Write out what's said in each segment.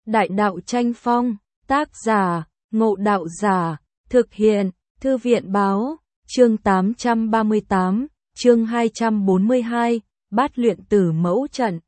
Đại đạo tranh phong, tác giả, Ngộ Đạo Giả, thực hiện, Thư viện báo, chương 838, chương 242, Bát luyện tử mẫu trận.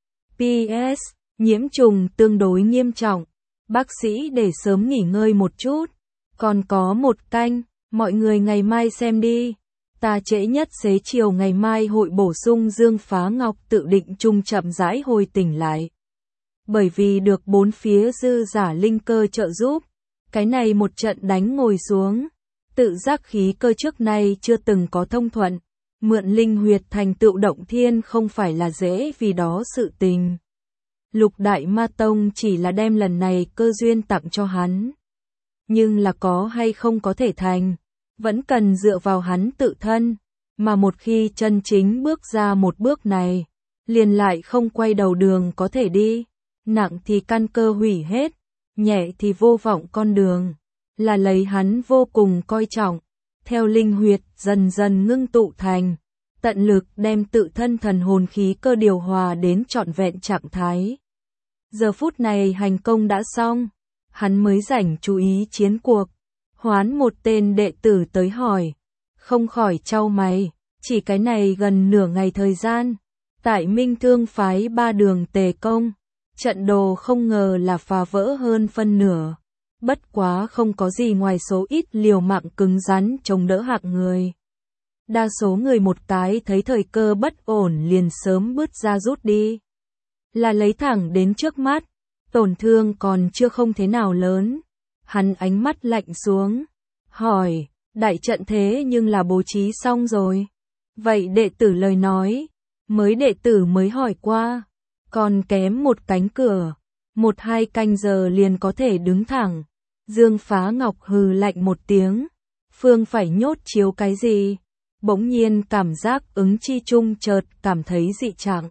PS, nhiễm trùng tương đối nghiêm trọng, bác sĩ để sớm nghỉ ngơi một chút, còn có một canh, mọi người ngày mai xem đi. Ta trễ nhất xế chiều ngày mai hội bổ sung. Dương Phá Ngọc tự định trung chậm rãi hồi tỉnh lại. Bởi vì được bốn phía dư giả linh cơ trợ giúp, cái này một trận đánh ngồi xuống, tự giác khí cơ trước nay chưa từng có thông thuận, mượn linh huyệt thành tựu động thiên không phải là dễ vì đó sự tình. Lục Đại Ma Tông chỉ là đem lần này cơ duyên tặng cho hắn, nhưng là có hay không có thể thành, vẫn cần dựa vào hắn tự thân, mà một khi chân chính bước ra một bước này, liền lại không quay đầu đường có thể đi, nặng thì căn cơ hủy hết, nhẹ thì vô vọng con đường, là lấy hắn vô cùng coi trọng, theo linh huyệt dần dần ngưng tụ thành, tận lực đem tự thân thần hồn khí cơ điều hòa đến trọn vẹn trạng thái. Giờ phút này hành công đã xong, hắn mới rảnh chú ý chiến cuộc. Hoán một tên đệ tử tới hỏi, không khỏi chau mày, chỉ cái này gần nửa ngày thời gian, tại Minh Thương phái 3 đường tề công, trận đồ không ngờ là phá vỡ hơn phân nửa, bất quá không có gì ngoài số ít liều mạng cứng rắn chống đỡ hạng người. Đa số người một cái thấy thời cơ bất ổn liền sớm bứt ra rút đi, là lấy thẳng đến trước mắt, tổn thương còn chưa không thế nào lớn. Hắn ánh mắt lạnh xuống, hỏi, đại trận thế nhưng là bố trí xong rồi. Vậy đệ tử lời nói, mới đệ tử mới hỏi qua, còn kém một cánh cửa, 1-2 canh giờ liền có thể đứng thẳng. Dương Phá Ngọc hừ lạnh một tiếng, phương phải nhốt chiếu cái gì? Bỗng nhiên cảm giác ứng chi trung chợt cảm thấy dị trạng.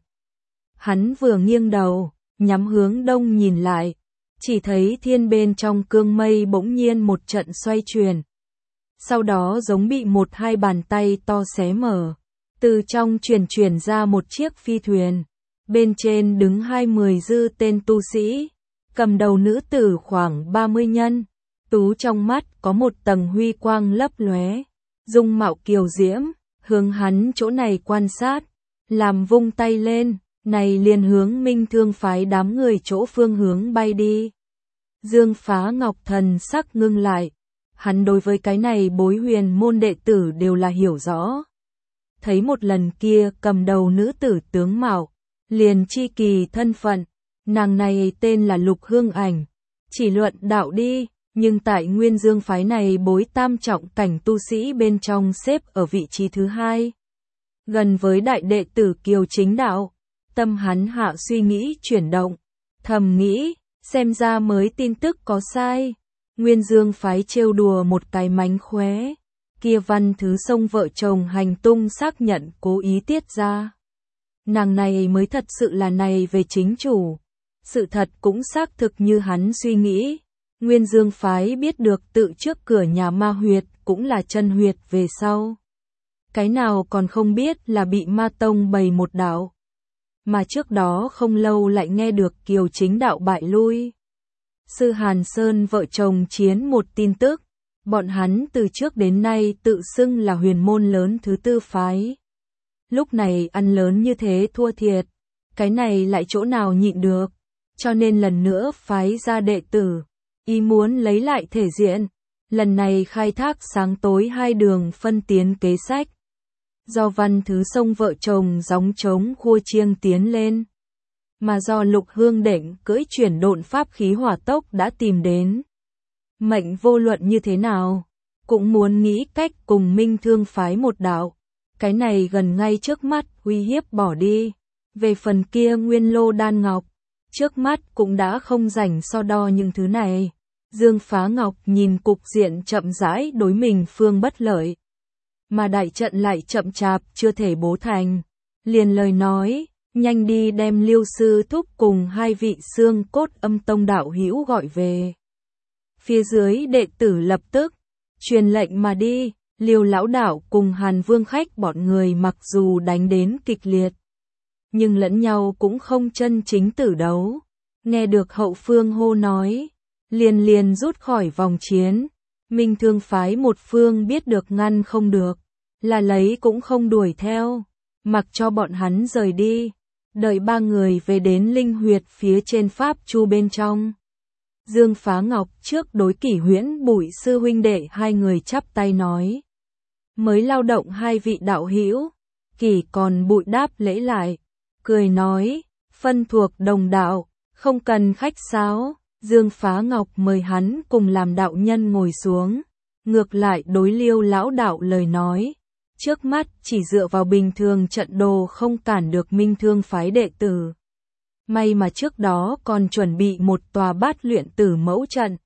Hắn vừa nghiêng đầu, nhắm hướng đông nhìn lại. Chỉ thấy thiên bên trong cương mây bỗng nhiên một trận xoay chuyển. Sau đó giống bị 1-2 bàn tay to xé mở. Từ trong chuyển ra một chiếc phi thuyền. Bên trên đứng 20 dư tên tu sĩ. Cầm đầu nữ tử khoảng 30 nhân. Tú trong mắt có một tầng huy quang lấp lóe. Dung mạo kiều diễm, hướng hắn chỗ này quan sát. Làm vung tay lên. Này liền hướng Minh Thương phái đám người chỗ phương hướng bay đi. Dương Phá Ngọc thần sắc ngưng lại, hắn đối với cái này bối huyền môn đệ tử đều là hiểu rõ. Thấy một lần kia cầm đầu nữ tử tướng mạo, liền chi kỳ thân phận, nàng này tên là Lục Hương Ảnh, chỉ luận đạo đi, nhưng tại Nguyên Dương phái này bối tam trọng cảnh tu sĩ bên trong xếp ở vị trí thứ 2. Gần với đại đệ tử Kiều Chính Đạo. Tâm hắn hạ suy nghĩ chuyển động, thầm nghĩ, xem ra mới tin tức có sai. Nguyên Dương phái trêu đùa một cái mánh khóe, kia Văn Thứ Sông vợ chồng hành tung xác nhận cố ý tiết ra. Nàng này mới thật sự là này về chính chủ. Sự thật cũng xác thực như hắn suy nghĩ. Nguyên Dương phái biết được tự trước cửa nhà ma huyệt cũng là chân huyệt về sau. Cái nào còn không biết là bị ma tông bày một đạo. Mà trước đó không lâu lại nghe được Kiều Chính Đạo bại lui. Sư Hàn Sơn vợ chồng chiến một tin tức, bọn hắn từ trước đến nay tự xưng là huyền môn lớn thứ 4 phái. Lúc này ăn lớn như thế thua thiệt, cái này lại chỗ nào nhịn được, cho nên lần nữa phái ra đệ tử, ý muốn lấy lại thể diện, lần này khai thác sáng tối 2 đường phân tiến kế sách. Do Văn Thứ Sông vợ chồng gióng trống khua chiêng tiến lên, mà do Lục Hương Đỉnh cưỡi chuyển độn pháp khí hỏa tốc đã tìm đến. Mệnh vô luận như thế nào, cũng muốn nghĩ cách cùng Minh Thương phái một đạo, cái này gần ngay trước mắt uy hiếp bỏ đi. Về phần kia Nguyên Lô Đan Ngọc, trước mắt cũng đã không rảnh so đo những thứ này. Dương Phá Ngọc nhìn cục diện chậm rãi đối mình phương bất lợi. Mà đại trận lại chậm chạp chưa thể bố thành, liền lời nói, nhanh đi đem Liêu sư thúc cùng 2 vị xương cốt âm tông đạo hữu gọi về. Phía dưới đệ tử lập tức truyền lệnh mà đi. Liêu lão đạo cùng Hàn Vương khách bọn người mặc dù đánh đến kịch liệt, nhưng lẫn nhau cũng không chân chính tử đấu. nghe được hậu phương hô nói, liền rút khỏi vòng chiến. Minh Thương phái một phương biết được ngăn không được, là lấy cũng không đuổi theo, mặc cho bọn hắn rời đi, đợi ba người về đến linh huyệt phía trên pháp chu bên trong. Dương Phá Ngọc trước đối Kỷ Huyễn Bụi sư huynh đệ hai người chắp tay nói, mới lao động hai vị đạo hữu. Kỷ còn Bụi đáp lễ lại, cười nói, phân thuộc đồng đạo, không cần khách sáo. Dương Phá Ngọc mời hắn cùng làm đạo nhân ngồi xuống, ngược lại đối Liêu lão đạo lời nói, trước mắt chỉ dựa vào bình thường trận đồ không cản được Minh Thương phái đệ tử. May mà trước đó còn chuẩn bị một tòa bát luyện tử mẫu trận,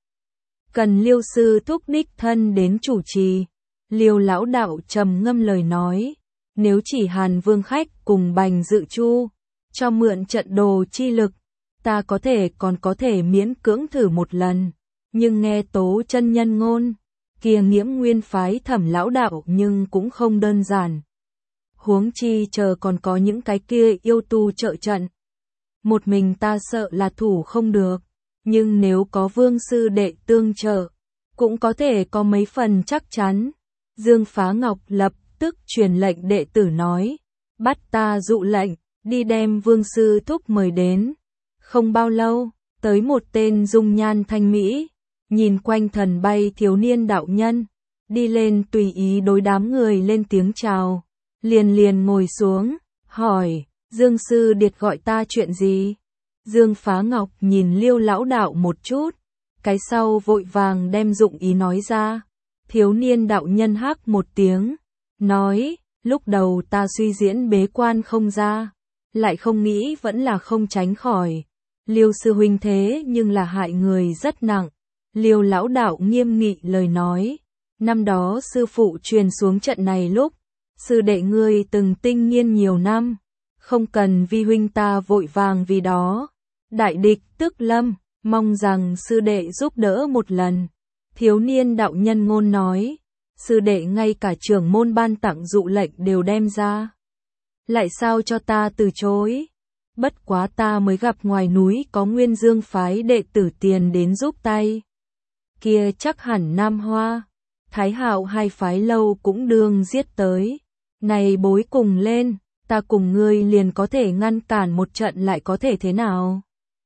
cần Liêu sư thúc đích thân đến chủ trì. Liêu lão đạo trầm ngâm lời nói, nếu chỉ Hàn Vương khách cùng Bành Dự Chu cho mượn trận đồ chi lực, ta còn có thể miễn cưỡng thử một lần, nhưng nghe Tố chân nhân ngôn, kia Nghiễm Nguyên phái Thẩm lão đạo nhưng cũng không đơn giản. Huống chi chờ còn có những cái kia yêu tu trợ trận, một mình ta sợ là thủ không được, nhưng nếu có Vương sư đệ tương trợ, cũng có thể có mấy phần chắc chắn. Dương Phá Ngọc lập tức truyền lệnh đệ tử nói, bắt ta dụ lệnh, đi đem Vương sư thúc mời đến. Không bao lâu, tới một tên dung nhan thanh mỹ, nhìn quanh thần bay thiếu niên đạo nhân, đi lên tùy ý đối đám người lên tiếng chào, liền ngồi xuống, hỏi, Dương sư điệt gọi ta chuyện gì? Dương Phá Ngọc nhìn Liêu lão đạo một chút, cái sau vội vàng đem dụng ý nói ra. Thiếu niên đạo nhân hắc một tiếng, nói, lúc đầu ta suy diễn bế quan không ra, lại không nghĩ vẫn là không tránh khỏi. Liêu sư huynh thế nhưng là hại người rất nặng. Liêu lão đạo nghiêm nghị lời nói, năm đó sư phụ truyền xuống trận này lúc, sư đệ ngươi từng tinh nghiên nhiều năm, không cần vi huynh ta vội vàng vì đó. Đại địch tức lâm, mong rằng sư đệ giúp đỡ một lần. Thiếu niên đạo nhân ngôn nói, sư đệ ngay cả trưởng môn ban tặng dụ lệnh đều đem ra, lại sao cho ta từ chối? Bất quá ta mới gặp ngoài núi có Nguyên Dương phái đệ tử tiền đến giúp tay, kia chắc hẳn Nam Hoa, Thái Hạo hai phái lâu cũng đương giết tới. Này bối cùng lên, ta cùng ngươi liền có thể ngăn cản một trận lại có thể thế nào?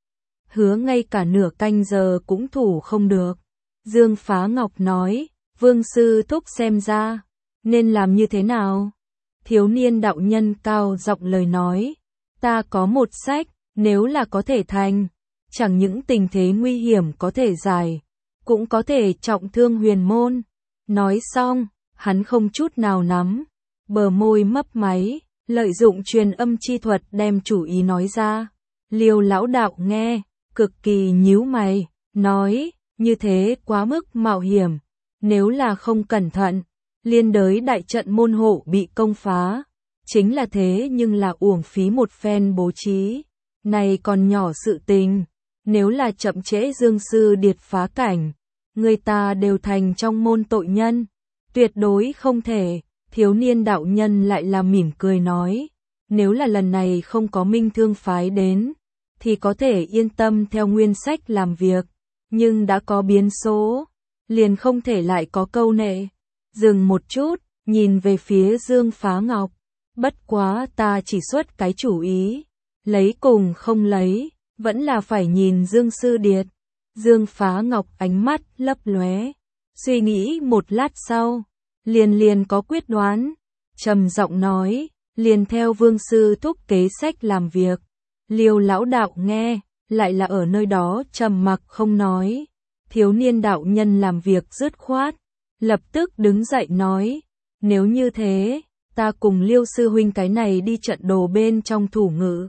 Hứa ngay cả nửa canh giờ cũng thủ không được. Dương Phá Ngọc nói, Vương sư thúc xem ra, nên làm như thế nào? Thiếu niên đạo nhân cao giọng lời nói, ta có một sách, nếu là có thể thành, chẳng những tình thế nguy hiểm có thể giải, cũng có thể trọng thương huyền môn. Nói xong, hắn không chút nào nắm, bờ môi mấp máy, lợi dụng truyền âm chi thuật đem chủ ý nói ra. Liêu lão đạo nghe, cực kỳ nhíu mày, nói, như thế quá mức mạo hiểm, nếu là không cẩn thận, liên đới đại trận môn hộ bị công phá, chính là thế nhưng là uổng phí một phen bố trí, này còn nhỏ sự tình, nếu là chậm trễ Dương sư điệt phá cảnh, người ta đều thành trong môn tội nhân, tuyệt đối không thể. Thiếu niên đạo nhân lại là mỉm cười nói, nếu là lần này không có Minh Thương phái đến, thì có thể yên tâm theo nguyên sách làm việc, nhưng đã có biến số, liền không thể lại có câu nệ. Dừng một chút, nhìn về phía Dương Phá Ngọc, bất quá ta chỉ xuất cái chủ ý, lấy cùng không lấy, vẫn là phải nhìn Dương sư điệt. Dương Phá Ngọc ánh mắt lấp lóe, suy nghĩ một lát sau, liền có quyết đoán, trầm giọng nói, liền theo Vương sư thúc kế sách làm việc. Liêu lão đạo nghe, lại là ở nơi đó trầm mặc không nói. Thiếu niên đạo nhân làm việc dứt khoát, lập tức đứng dậy nói, nếu như thế, ta cùng Liêu sư huynh cái này đi trận đồ bên trong thủ ngữ.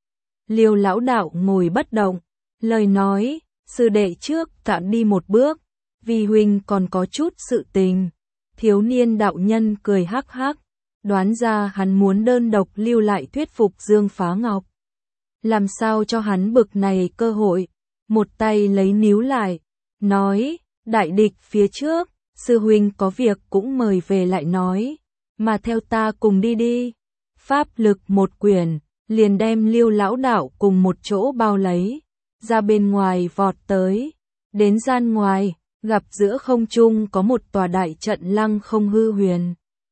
Liêu lão đạo ngồi bất động, lời nói, sư đệ trước cạn đi một bước, vì huynh còn có chút sự tình. Thiếu niên đạo nhân cười hắc hắc, đoán ra hắn muốn đơn độc lưu lại thuyết phục Dương Phá Ngọc. Làm sao cho hắn bực này cơ hội, một tay lấy níu lại, nói, đại địch phía trước, sư huynh có việc cũng mời về lại nói, mà theo ta cùng đi đi. Pháp lực một quyển, liền đem Liêu lão đạo cùng một chỗ bao lấy. ra bên ngoài vọt tới. Đến gian ngoài, gặp giữa không trung có một tòa đại trận lăng không hư huyền.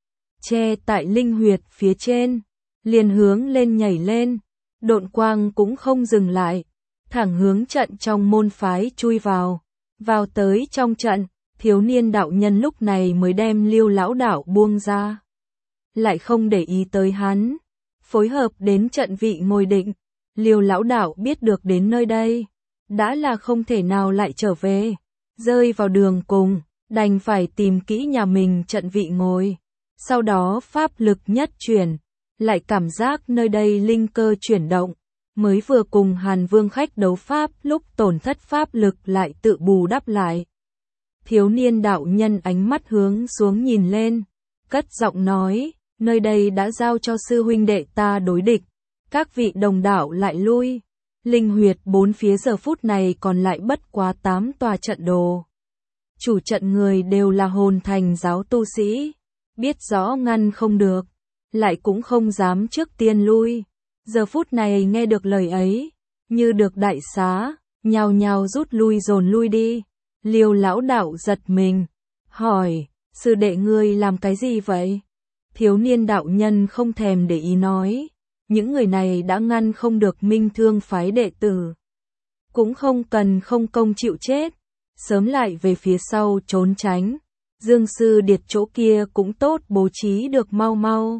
Che tại linh huyệt phía trên, liền hướng lên nhảy lên, độn quang cũng không dừng lại, thẳng hướng trận trong môn phái chui vào. Vào tới trong trận, thiếu niên đạo nhân lúc này mới đem Liêu lão đạo buông ra. Lại không để ý tới hắn, phối hợp đến trận vị ngồi định. Liêu lão đạo biết được đến nơi đây, đã là không thể nào lại trở về, rơi vào đường cùng, đành phải tìm kỹ nhà mình trận vị ngồi. Sau đó pháp lực nhất chuyển, lại cảm giác nơi đây linh cơ chuyển động, mới vừa cùng Hàn Vương khách đấu pháp lúc tổn thất pháp lực lại tự bù đắp lại. Thiếu niên đạo nhân ánh mắt hướng xuống nhìn lên, cất giọng nói, nơi đây đã giao cho sư huynh đệ ta đối địch, các vị đồng đạo lại lui. Linh huyệt bốn phía giờ phút này còn lại bất quá 8 tòa trận đồ. Chủ trận người đều là hồn thành giáo tu sĩ, biết rõ ngăn không được, lại cũng không dám trước tiên lui. Giờ phút này nghe được lời ấy, như được đại xá, nhao nhao rút lui dồn lui đi. Liêu lão đạo giật mình, hỏi, sư đệ ngươi làm cái gì vậy? Thiếu niên đạo nhân không thèm để ý nói, những người này đã ngăn không được Minh Thương phái đệ tử, cũng không cần không công chịu chết, sớm lại về phía sau trốn tránh. Dương sư điệt chỗ kia cũng tốt bố trí được mau mau.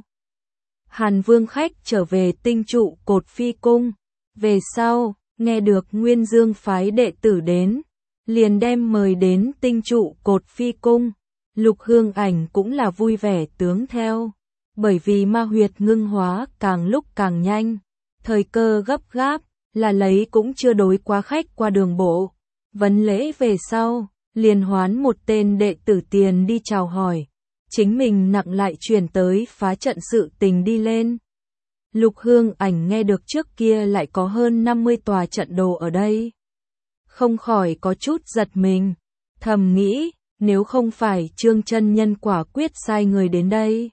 Hàn Vương khách trở về tinh trụ cột phi cung, về sau, nghe được Nguyên Dương phái đệ tử đến, liền đem mời đến tinh trụ cột phi cung. Lục Hương Ảnh cũng là vui vẻ tướng theo, bởi vì ma huyệt ngưng hóa càng lúc càng nhanh, thời cơ gấp gáp, là lấy cũng chưa đối quá khách qua đường bộ. Vấn lễ về sau, liền hoán một tên đệ tử tiền đi chào hỏi, chính mình nặng lại chuyển tới phá trận sự tình đi lên. Lục Hương Ảnh nghe được trước kia lại có hơn 50 tòa trận đồ ở đây, không khỏi có chút giật mình, thầm nghĩ, nếu không phải Trương chân nhân quả quyết sai người đến đây,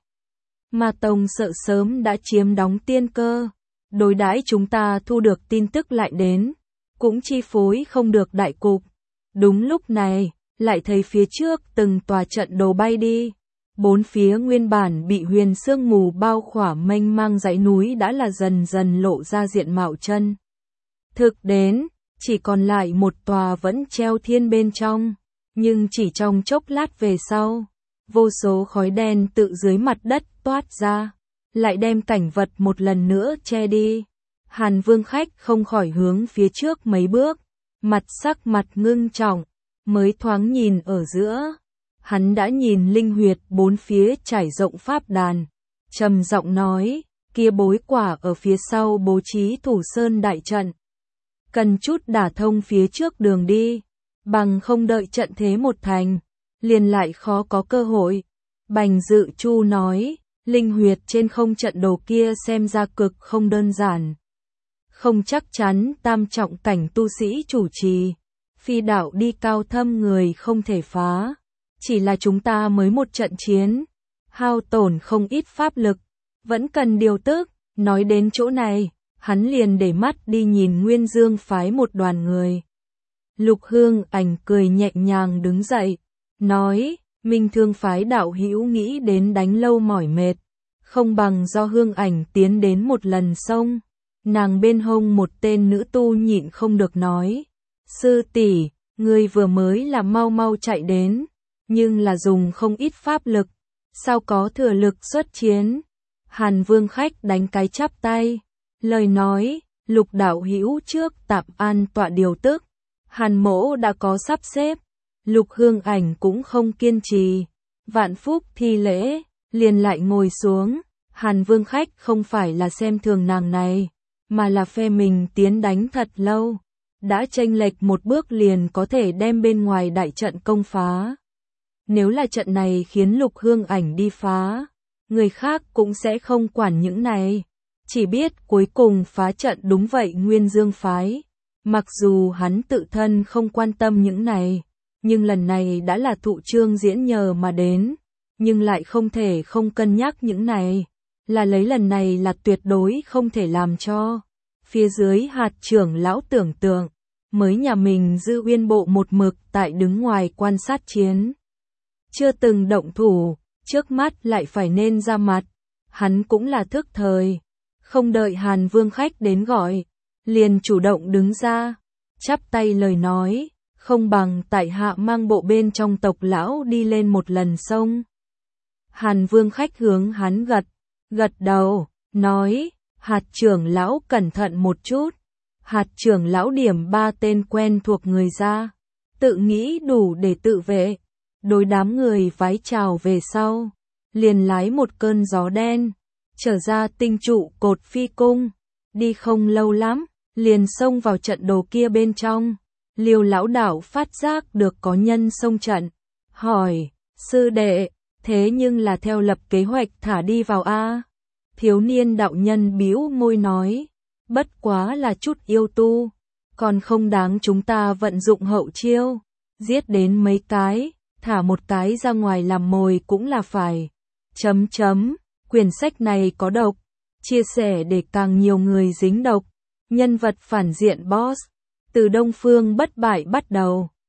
Ma Tông sợ sớm đã chiếm đóng tiên cơ, đối đãi chúng ta thu được tin tức lại đến, cũng chi phối không được đại cục. Đúng lúc này, lại thấy phía trước từng tòa trận đồ bay đi, bốn phía nguyên bản bị huyền sương mù bao khỏa mênh mang dãy núi đã là dần dần lộ ra diện mạo chân thực đến, chỉ còn lại một tòa vẫn treo thiên bên trong, nhưng chỉ trong chốc lát về sau, vô số khói đen tự dưới mặt đất toát ra, lại đem cảnh vật một lần nữa che đi. Hàn Vương khách không khỏi hướng phía trước mấy bước, sắc mặt ngưng trọng, mới thoáng nhìn ở giữa, hắn đã nhìn linh huyệt bốn phía trải rộng pháp đàn, trầm giọng nói, kia bối quả ở phía sau bố trí thủ sơn đại trận, cần chút đả thông phía trước đường đi, bằng không đợi trận thế một thành, liền lại khó có cơ hội. Bành Dự Chu nói, linh huyệt trên không trận đồ kia xem ra cực không đơn giản, không chắc chắn tam trọng cảnh tu sĩ chủ trì, phi đạo đi cao thâm người không thể phá, chỉ là chúng ta mới một trận chiến, hao tổn không ít pháp lực, vẫn cần điều tức. Nói đến chỗ này, hắn liền để mắt đi nhìn Nguyên Dương phái một đoàn người. Lục Hương Ảnh cười nhẹ nhàng đứng dậy, nói, Minh Thương phái đạo hữu nghĩ đến đánh lâu mỏi mệt, không bằng do Hương Ảnh tiến đến một lần xong. Nàng bên hông một tên nữ tu nhịn không được nói, sư tỷ, ngươi vừa mới là mau mau chạy đến, nhưng là dùng không ít pháp lực, sao có thừa lực xuất chiến? Hàn Vương khách đánh cái chắp tay, lời nói, Lục đạo hữu trước tạm an tọa điều tức, Hàn mỗ đã có sắp xếp. Lục Hương Ảnh cũng không kiên trì, vạn phúc thi lễ, liền lại ngồi xuống. Hàn Vương khách không phải là xem thường nàng này, mà là phe mình tiến đánh thật lâu, đã chênh lệch một bước liền có thể đem bên ngoài đại trận công phá. Nếu là trận này khiến Lục Hương Ảnh đi phá, người khác cũng sẽ không quản những này, chỉ biết cuối cùng phá trận đúng vậy Nguyên Dương phái. Mặc dù hắn tự thân không quan tâm những này, nhưng lần này đã là thụ Trương Diễn nhờ mà đến, nhưng lại không thể không cân nhắc những này, là lấy lần này là tuyệt đối không thể làm cho phía dưới hạt trưởng lão tưởng tượng, mới nhà mình Dư Uyên Bộ một mực tại đứng ngoài quan sát chiến. Chưa từng động thủ, trước mắt lại phải nên ra mặt. Hắn cũng là thức thời. Không đợi Hàn Vương khách đến gọi, liền chủ động đứng ra. Chắp tay lời nói, không bằng tại hạ mang bộ bên trong tộc lão đi lên một lần sông. Hàn Vương khách hướng hắn gật đầu, nói, Hạt trưởng lão cẩn thận một chút. Hạt trưởng lão điểm 3 tên quen thuộc người ra, tự nghĩ đủ để tự vệ. Đối đám người vái chào về sau, liền lái một cơn gió đen, trở ra tinh trụ cột phi cung. Đi không lâu lắm, liền xông vào trận đồ kia bên trong. Liêu lão đạo phát giác được có nhân xông trận, hỏi, sư đệ, thế nhưng là theo lập kế hoạch thả đi vào a? Thiếu niên đạo nhân bĩu môi nói, bất quá là chút yêu tu, còn không đáng chúng ta vận dụng hậu chiêu, giết đến mấy cái, thả một cái ra ngoài làm mồi cũng là phải. Quyển sách này có độc, chia sẻ để càng nhiều người dính độc. Nhân vật phản diện boss, từ Đông Phương Bất Bại bắt đầu.